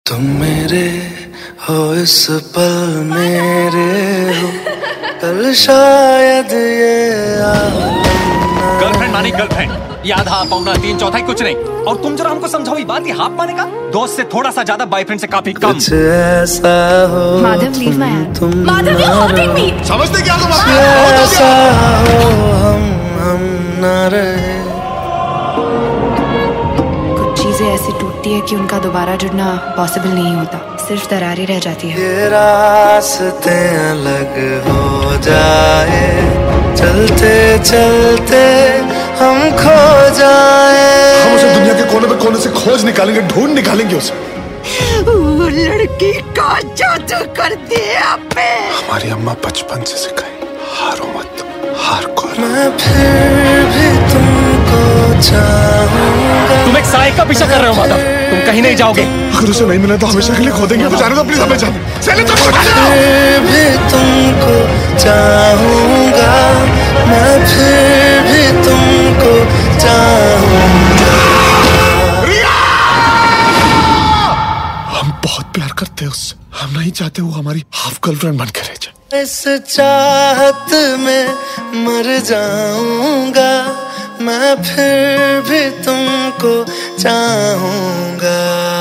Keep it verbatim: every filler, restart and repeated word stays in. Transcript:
तुम मेरे हो इस पल मेरे हो, कल शायद ये गर्लफ्रेंड मानी गर्लफ्रेंड, ये आधा पौना तीन चौथाई कुछ नहीं। और तुम जरा हमको समझाओ, ये बात ये हाफ माने का दोस्त से थोड़ा सा ज्यादा, बॉयफ्रेंड से काफी कम। कुछ ऐसा हो माधव, leave my hand. तुम माधव, you're hurting me. समझते क्या तुम? ऐसा हो हम हम ना रहे। कुछ चीजें ऐसी टूटती है कि उनका दोबारा जुड़ना पॉसिबल नहीं होता, सिर्फ दरार ही रह जाती है। ये रास्ते अलग हो जाए, चलते चलते हम खो जाए। हम उसे दुनिया के कोने पे कोने से खोज निकालेंगे, ढूंढ निकालेंगे उसे। वो लड़की का जादू कर दिया पे। हमारी अम्मा बचपन से सिखाई, हारो मत, हार को हरा। मैं फिर भी तुमको चाहूंगा। तुम एक साय का पीछा कर रहे हो माधव, तुम कहीं नहीं जाओगे। अगर उसे नहीं मिला तो हमेशा के लिए खो देंगे। जाने दो प्लीज, हमें जाने। चले तो फिर भी तुमको चाहूंगा, मैं फिर भी तुमको चाहूंगा। हम बहुत प्यार करते हैं उससे, हम नहीं चाहते वो हमारी हाफ गर्लफ्रेंड बन के रह जाए। इस चाहत में मर जाऊंगा, मैं फिर भी तुमको चाहूंगा।